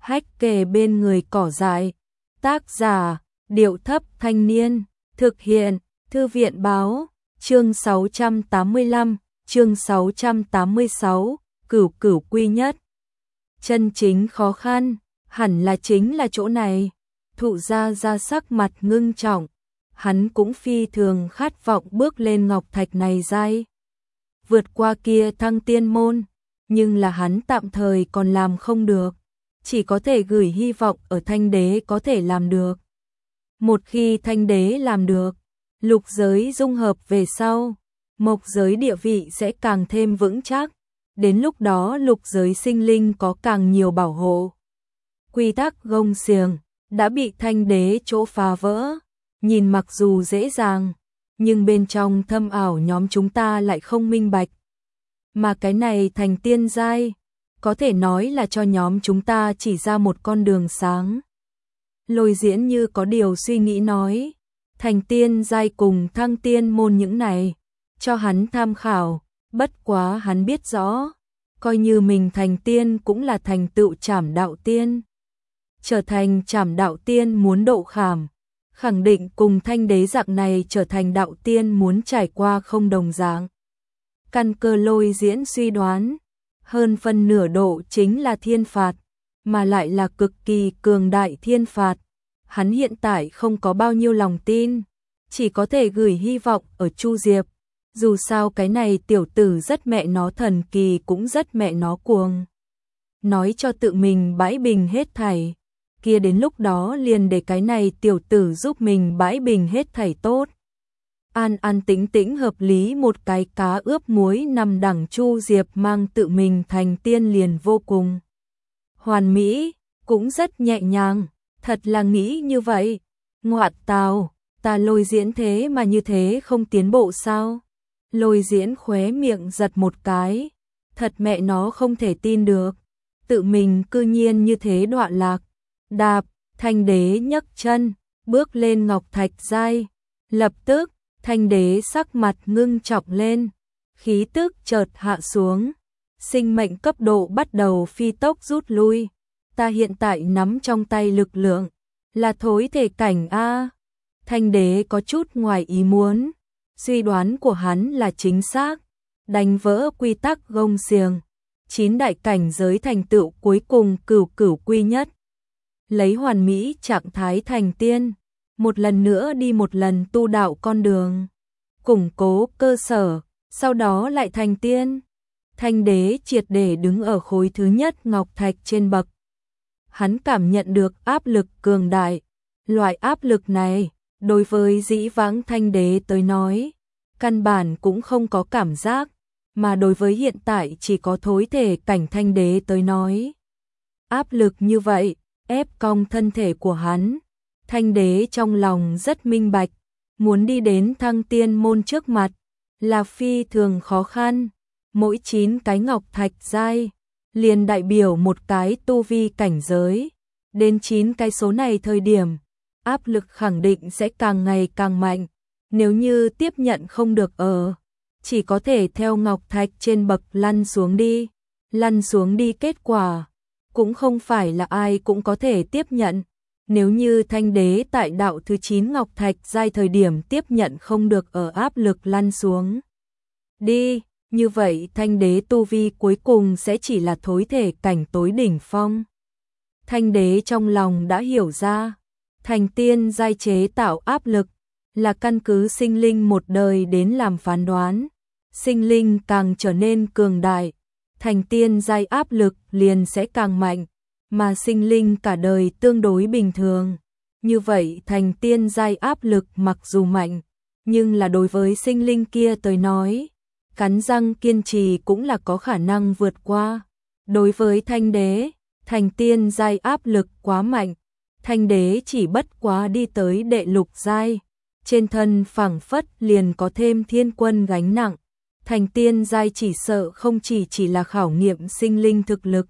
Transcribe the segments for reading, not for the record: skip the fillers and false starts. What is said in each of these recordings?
hách kề bên người cỏ dại. Tác giả, Điệu Thấp Thanh Niên, thực hiện, Thư viện Báo, chương 685, chương 686, Cửu Cửu Quy Nhất. Chân chính khó khăn, hẳn là chính là chỗ này. Thụ Gia Gia sắc mặt ngưng trọng, hắn cũng phi thường khát vọng bước lên ngọc thạch này giai. Vượt qua kia Thăng Tiên môn, nhưng là hắn tạm thời còn làm không được, chỉ có thể gửi hy vọng ở Thanh Đế có thể làm được. Một khi Thanh Đế làm được, lục giới dung hợp về sau, mộc giới địa vị sẽ càng thêm vững chắc, đến lúc đó lục giới sinh linh có càng nhiều bảo hộ. Quy tắc gông xiềng đã bị Thanh Đế chỗ phá vỡ, nhìn mặc dù dễ dàng, nhưng bên trong thâm ảo nhóm chúng ta lại không minh bạch. Mà cái này thành tiên giai, có thể nói là cho nhóm chúng ta chỉ ra một con đường sáng. Lôi Diễn như có điều suy nghĩ nói, thành tiên giai cùng Thăng Tiên môn những này, cho hắn tham khảo, bất quá hắn biết rõ, coi như mình thành tiên cũng là thành tựu Trảm Đạo Tiên. Trở thành Trảm Đạo Tiên muốn độ khảm, khẳng định cùng Thanh Đế dạng này trở thành đạo tiên muốn trải qua không đồng dạng. Căn cơ Lôi Diễn suy đoán, hơn phân nửa độ chính là thiên phạt, mà lại là cực kỳ cường đại thiên phạt. Hắn hiện tại không có bao nhiêu lòng tin, chỉ có thể gửi hy vọng ở Chu Diệp. Dù sao cái này tiểu tử rất mẹ nó thần kỳ cũng rất mẹ nó cuồng. Nói cho tự mình bãi bình hết thảy, kia đến lúc đó liền để cái này tiểu tử giúp mình bãi bình hết thảy tốt. An an tĩnh tĩnh hợp lý một cái cá ướp muối nằm đẳng Chu Diệp mang tự mình thành tiên liền vô cùng hoàn mỹ, cũng rất nhẹ nhàng, thật là nghĩ như vậy. Ngoạn tào, ta Lôi Diễn thế mà như thế không tiến bộ sao? Lôi Diễn khóe miệng giật một cái, thật mẹ nó không thể tin được, tự mình cư nhiên như thế đoạn lạc. Đạp, Thanh Đế nhấc chân, bước lên ngọc thạch giai, lập tức Thanh Đế sắc mặt ngưng trọng lên, khí tức chợt hạ xuống, sinh mệnh cấp độ bắt đầu phi tốc rút lui. Ta hiện tại nắm trong tay lực lượng là thối thể cảnh a. Thanh Đế có chút ngoài ý muốn, suy đoán của hắn là chính xác, đánh vỡ quy tắc gông xiềng, 9 đại cảnh giới thành tựu cuối cùng Cửu Cửu Quy Nhất. Lấy hoàn mỹ trạng thái thành tiên, một lần nữa đi một lần tu đạo con đường, củng cố cơ sở, sau đó lại thành tiên. Thanh Đế triệt để đứng ở khối thứ nhất ngọc thạch trên bậc. Hắn cảm nhận được áp lực cường đại, loại áp lực này, đối với dĩ vãng Thanh Đế tới nói, căn bản cũng không có cảm giác, mà đối với hiện tại chỉ có thối thể cảnh Thanh Đế tới nói. Áp lực như vậy, ép cong thân thể của hắn. Thanh Đế trong lòng rất minh bạch, muốn đi đến Thăng Tiên môn trước mặt là phi thường khó khăn. Mỗi 9 cái ngọc thạch giai liền đại biểu một cái tu vi cảnh giới. Đến 9 cái số này thời điểm, áp lực khẳng định sẽ càng ngày càng mạnh. Nếu như tiếp nhận không được chỉ có thể theo ngọc thạch trên bậc lăn xuống đi. Lăn xuống đi kết quả cũng không phải là ai cũng có thể tiếp nhận. Nếu như Thanh Đế tại đạo thứ 9 ngọc thạch giai thời điểm tiếp nhận không được áp lực lăn xuống đi, như vậy Thanh Đế tu vi cuối cùng sẽ chỉ là thối thể cảnh tối đỉnh phong. Thanh Đế trong lòng đã hiểu ra, thành tiên giai chế tạo áp lực là căn cứ sinh linh một đời đến làm phán đoán. Sinh linh càng trở nên cường đại, thành tiên giai áp lực liền sẽ càng mạnh, mà sinh linh cả đời tương đối bình thường. Như vậy thành tiên giai áp lực mặc dù mạnh, nhưng là đối với sinh linh kia tới nói, cắn răng kiên trì cũng là có khả năng vượt qua. Đối với Thanh Đế, thành tiên giai áp lực quá mạnh, Thanh Đế chỉ bất quá đi tới đệ lục giai, trên thân phảng phất liền có thêm thiên quân gánh nặng. Thành tiên giai chỉ sợ không chỉ là khảo nghiệm sinh linh thực lực,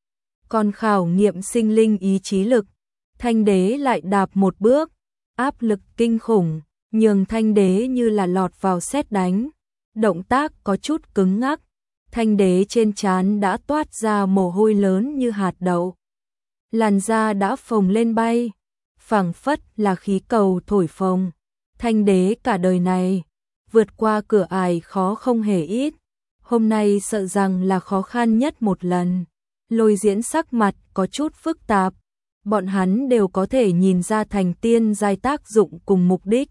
còn khảo nghiệm sinh linh ý chí lực. Thanh Đế lại đạp một bước, áp lực kinh khủng, nhường Thanh Đế như là lọt vào sét đánh, động tác có chút cứng ngắc. Thanh Đế trên trán đã toát ra mồ hôi lớn như hạt đậu. làn da đã phồng lên bay, phảng phất là khí cầu thổi phồng. Thanh đế cả đời này, vượt qua cửa ải khó không hề ít, hôm nay sợ rằng là khó khăn nhất một lần. Lôi Diễn sắc mặt có chút phức tạp, bọn hắn đều có thể nhìn ra thành tiên giai tác dụng cùng mục đích.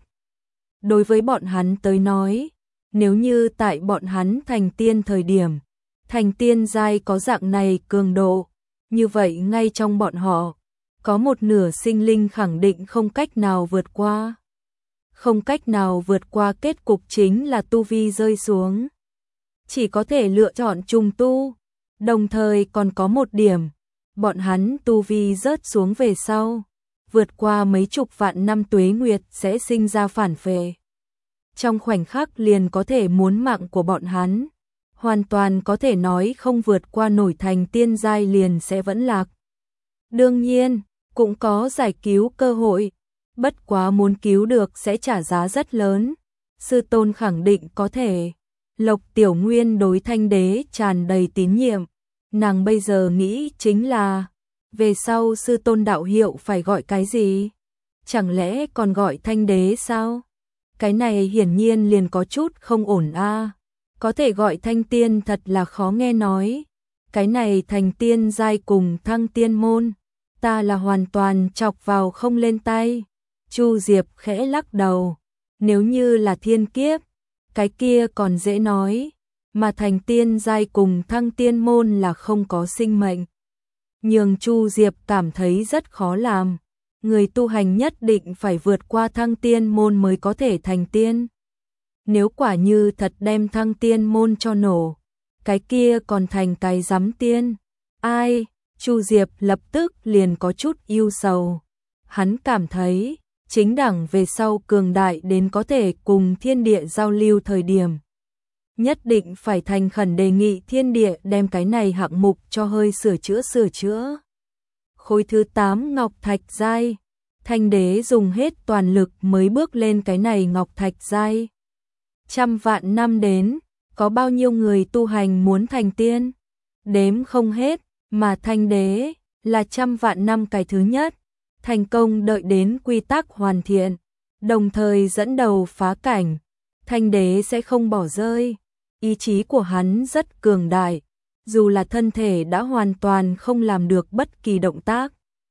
Đối với bọn hắn tới nói, nếu như tại bọn hắn thành tiên thời điểm, thành tiên giai có dạng này cường độ, như vậy ngay trong bọn họ, có một nửa sinh linh khẳng định không cách nào vượt qua. Không cách nào vượt qua kết cục chính là tu vi rơi xuống. Chỉ có thể lựa chọn trùng tu, đồng thời còn có một điểm, bọn hắn tu vi rớt xuống về sau, vượt qua mấy chục vạn năm tuế nguyệt sẽ sinh ra phản phệ. Trong khoảnh khắc liền có thể muốn mạng của bọn hắn, hoàn toàn có thể nói không vượt qua nổi thành tiên giai liền sẽ vẫn lạc. Đương nhiên, cũng có giải cứu cơ hội, bất quá muốn cứu được sẽ trả giá rất lớn. Sư tôn khẳng định có thể. Lộc Tiểu Nguyên đối Thanh đế tràn đầy tín nhiệm, nàng bây giờ nghĩ chính là, về sau sư tôn đạo hiệu phải gọi cái gì? Chẳng lẽ còn gọi Thanh đế sao? Cái này hiển nhiên liền có chút không ổn a. Có thể gọi Thanh tiên thật là khó nghe nói. Cái này thành tiên giai cùng thăng tiên môn, ta là hoàn toàn chọc vào không lên tay. Chu Diệp khẽ lắc đầu, nếu như là thiên kiếp, cái kia còn dễ nói, mà thành tiên giai cùng thăng tiên môn là không có sinh mệnh. Nhưng Chu Diệp cảm thấy rất khó làm, người tu hành nhất định phải vượt qua thăng tiên môn mới có thể thành tiên. Nếu quả như thật đem thăng tiên môn cho nổ, cái kia còn thành cái giám tiên. Ai? Chu Diệp lập tức liền có chút ưu sầu. Hắn cảm thấy, chính đẳng về sau cường đại đến có thể cùng thiên địa giao lưu thời điểm. Nhất định phải thành khẩn đề nghị thiên địa đem cái này hạng mục cho hơi sửa chữa. Khối thứ 8 Ngọc Thạch Giai. Thanh đế dùng hết toàn lực mới bước lên cái này Ngọc Thạch Giai. Trăm vạn năm đến, có bao nhiêu người tu hành muốn thành tiên? Đếm không hết, mà Thanh đế là trăm vạn năm cái thứ nhất. Thành công đợi đến quy tắc hoàn thiện, đồng thời dẫn đầu phá cảnh. Thanh đế sẽ không bỏ rơi. Ý chí của hắn rất cường đại, dù là thân thể đã hoàn toàn không làm được bất kỳ động tác.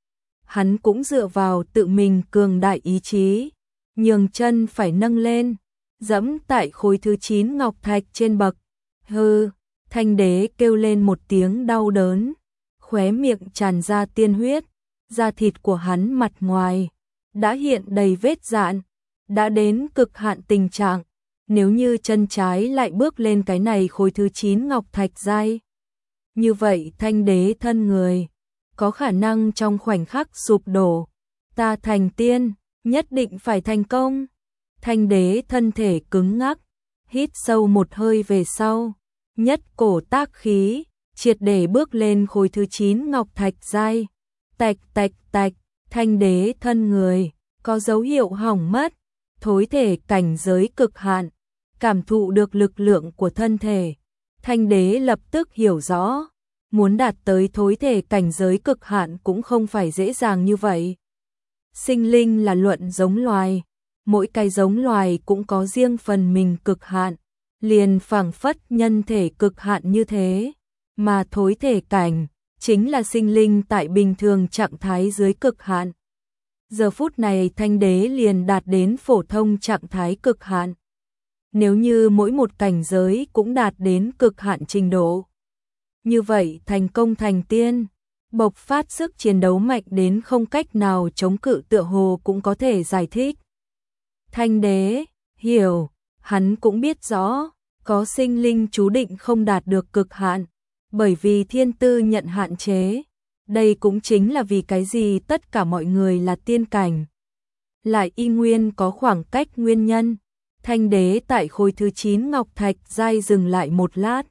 Hắn cũng dựa vào tự mình cường đại ý chí, nhường chân phải nâng lên, dẫm tại khối thứ 9 ngọc thạch trên bậc. Hừ, Thanh đế kêu lên một tiếng đau đớn, khóe miệng tràn ra tiên huyết, da thịt của hắn mặt ngoài đã hiện đầy vết rạn, đã đến cực hạn tình trạng. Nếu như chân trái lại bước lên cái này khối thứ 9 ngọc thạch giai, như vậy Thanh đế thân người có khả năng trong khoảnh khắc sụp đổ. Ta thành tiên, nhất định phải thành công. Thanh đế thân thể cứng ngắc, hít sâu một hơi về sau, nhất cổ tác khí, triệt để bước lên khối thứ 9 ngọc thạch giai. Tạch tạch tạch, Thanh đế thân người có dấu hiệu hỏng mất, thối thể cảnh giới cực hạn. Cảm thụ được lực lượng của thân thể, Thanh đế lập tức hiểu rõ, muốn đạt tới thối thể cảnh giới cực hạn cũng không phải dễ dàng như vậy. Sinh linh là luận giống loài, mỗi cái giống loài cũng có riêng phần mình cực hạn, liền phảng phất nhân thể cực hạn như thế, mà thối thể cảnh chính là sinh linh tại bình thường trạng thái dưới cực hạn. Giờ phút này Thanh đế liền đạt đến phổ thông trạng thái cực hạn. Nếu như mỗi một cảnh giới cũng đạt đến cực hạn trình độ, như vậy thành công thành tiên, bộc phát sức chiến đấu mạnh đến không cách nào chống cự tựa hồ cũng có thể giải thích. Thanh đế hiểu, hắn cũng biết rõ, có sinh linh chú định không đạt được cực hạn, bởi vì thiên tư nhận hạn chế. Đây cũng chính là vì cái gì tất cả mọi người là tiên cảnh, lại y nguyên có khoảng cách nguyên nhân. Thanh đế tại khối thứ 9 ngọc thạch giai dừng lại một lát.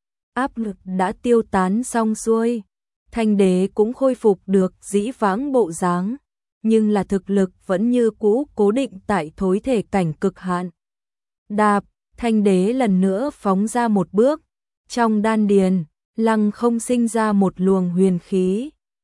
Áp lực đã tiêu tán xong xuôi. Thanh đế cũng khôi phục được dĩ vãng bộ dáng, nhưng là thực lực vẫn như cũ cố định tại thối thể cảnh cực hạn. Đạp, Thanh đế lần nữa phóng ra một bước. Trong đan điền, lăng không sinh ra một luồng huyền khí.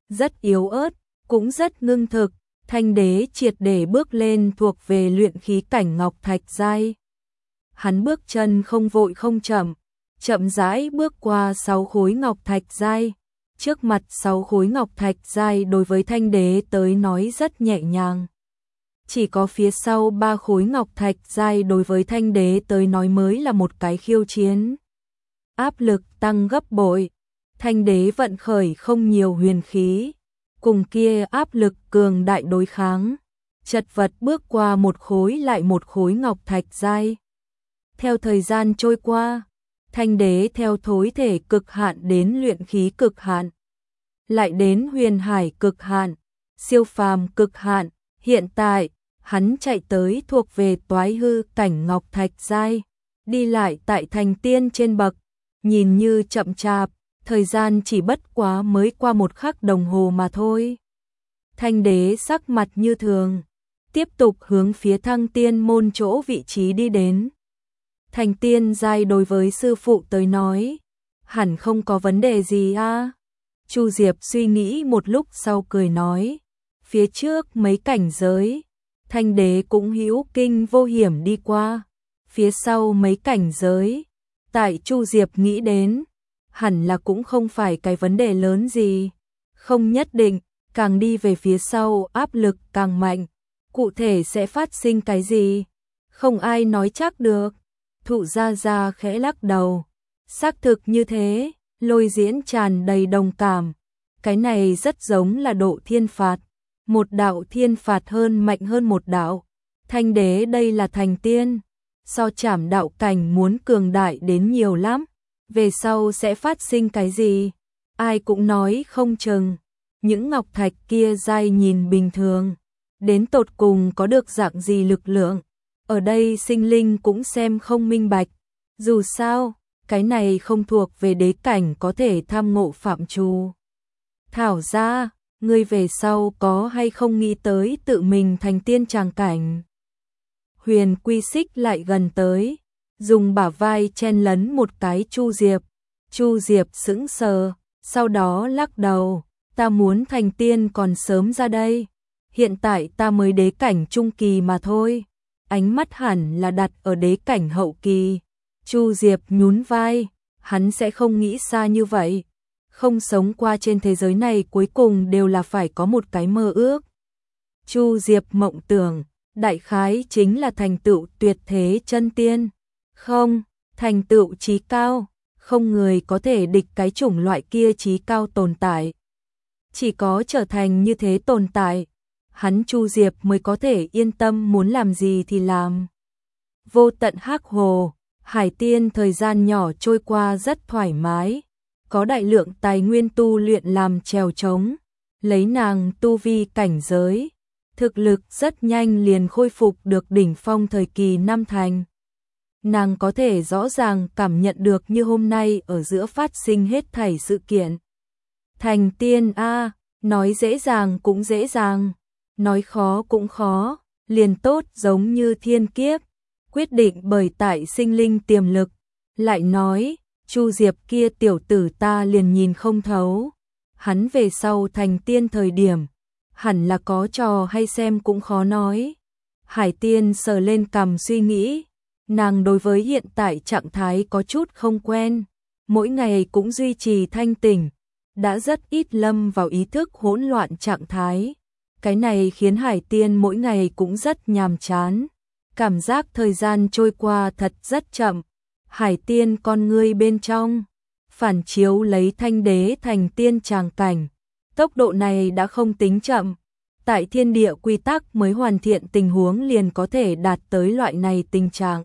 rất yếu ớt, cũng rất ngưng thực, Thanh Đế triệt để bước lên thuộc về luyện khí cảnh ngọc thạch giai. Hắn bước chân không vội không chậm, chậm rãi bước qua 6 khối ngọc thạch giai. Trước mặt 6 khối ngọc thạch giai đối với Thanh Đế tới nói rất nhẹ nhàng. Chỉ có phía sau 3 khối ngọc thạch giai đối với Thanh Đế tới nói mới là một cái khiêu chiến. Áp lực tăng gấp bội, Thanh Đế vận khởi không nhiều huyền khí, cùng kia áp lực cường đại đối kháng, chật vật bước qua một khối lại một khối ngọc thạch giai. Theo thời gian trôi qua, Thanh Đế theo thối thể cực hạn đến luyện khí cực hạn, lại đến huyền hải cực hạn, siêu phàm cực hạn, hiện tại, hắn chạy tới thuộc về toái hư cảnh ngọc thạch giai, đi lại tại thành tiên trên bậc, nhìn như chậm chạp, thời gian chỉ bất quá mới qua một khắc đồng hồ mà thôi. Thanh Đế sắc mặt như thường, tiếp tục hướng phía Thăng Tiên môn chỗ vị trí đi đến. Thành tiên giai đối với sư phụ tới nói, hẳn không có vấn đề gì a. Chu Diệp suy nghĩ một lúc sau cười nói, phía trước mấy cảnh giới, Thanh Đế cũng hữu kinh vô hiểm đi qua, phía sau mấy cảnh giới, tại Chu Diệp nghĩ đến, hẳn là cũng không phải cái vấn đề lớn gì, không nhất định, càng đi về phía sau áp lực càng mạnh, cụ thể sẽ phát sinh cái gì, không ai nói chắc được. Thụ Gia Gia khẽ lắc đầu, xác thực như thế, Lôi Diễn tràn đầy đồng cảm, cái này rất giống là độ thiên phạt, một đạo thiên phạt hơn mạnh hơn một đạo, Thanh Đế đây là thành tiên, so trảm đạo cảnh muốn cường đại đến nhiều lắm, về sau sẽ phát sinh cái gì, ai cũng nói không chừng, những ngọc thạch kia giai nhìn bình thường, đến tột cùng có được dạng gì lực lượng. Ở đây sinh linh cũng xem không minh bạch, dù sao, cái này không thuộc về đế cảnh có thể tham ngộ phạm trù. Thảo ra, ngươi về sau có hay không nghĩ tới tự mình thành tiên tràng cảnh. Huyền Quy Xích lại gần tới, dùng bả vai chen lấn một cái Chu Diệp. Chu Diệp sững sờ, sau đó lắc đầu, ta muốn thành tiên còn sớm ra đây, hiện tại ta mới đế cảnh trung kỳ mà thôi. Ánh mắt hẳn là đặt ở đế cảnh hậu kỳ. Chu Diệp nhún vai, hắn sẽ không nghĩ xa như vậy. Không sống qua trên thế giới này cuối cùng đều là phải có một cái mơ ước. Chu Diệp mộng tưởng, đại khái chính là thành tựu tuyệt thế chân tiên. Không, thành tựu chí cao, không người có thể địch cái chủng loại kia chí cao tồn tại. Chỉ có trở thành như thế tồn tại, hắn Chu Diệp mới có thể yên tâm muốn làm gì thì làm. Vô tận hắc hồ, Hải Tiên thời gian nhỏ trôi qua rất thoải mái, có đại lượng tài nguyên tu luyện làm chèo trống, lấy nàng tu vi cảnh giới, thực lực rất nhanh liền khôi phục được đỉnh phong thời kỳ năm thành. Nàng có thể rõ ràng cảm nhận được như hôm nay ở giữa phát sinh hết thảy sự kiện. Thành tiên a, nói dễ dàng cũng dễ dàng, nói khó cũng khó, liền tốt giống như thiên kiếp, quyết định bởi tại sinh linh tiềm lực. Lại nói, Chu Diệp kia tiểu tử ta liền nhìn không thấu, hắn về sau thành tiên thời điểm, hẳn là có trò hay xem cũng khó nói. Hải Tiên sờ lên cằm suy nghĩ, nàng đối với hiện tại trạng thái có chút không quen, mỗi ngày cũng duy trì thanh tỉnh, đã rất ít lâm vào ý thức hỗn loạn trạng thái. Cái này khiến Hải Tiên mỗi ngày cũng rất nhàm chán, cảm giác thời gian trôi qua thật rất chậm. Hải Tiên con ngươi bên trong, phản chiếu lấy Thanh Đế thành tiên tràng cảnh, tốc độ này đã không tính chậm, tại thiên địa quy tắc mới hoàn thiện tình huống liền có thể đạt tới loại này tình trạng.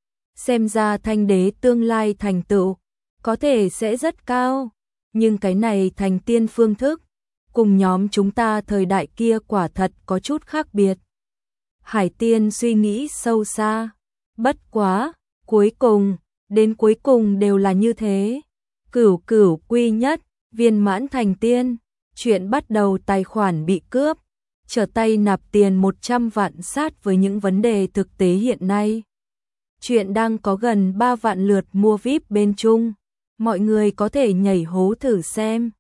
Xem ra Thanh Đế tương lai thành tựu, có thể sẽ rất cao, nhưng cái này thành tiên phương thức, cùng nhóm chúng ta thời đại kia quả thật có chút khác biệt. Hải Tiên suy nghĩ sâu xa, bất quá, đến cuối cùng đều là như thế. Cửu cửu quy nhất, viên mãn thành tiên, chuyện bắt đầu tài khoản bị cướp, trở tay nạp tiền 100 vạn sát với những vấn đề thực tế hiện nay. Chuyện đang có gần 3 vạn lượt mua VIP bên Trung, mọi người có thể nhảy hố thử xem.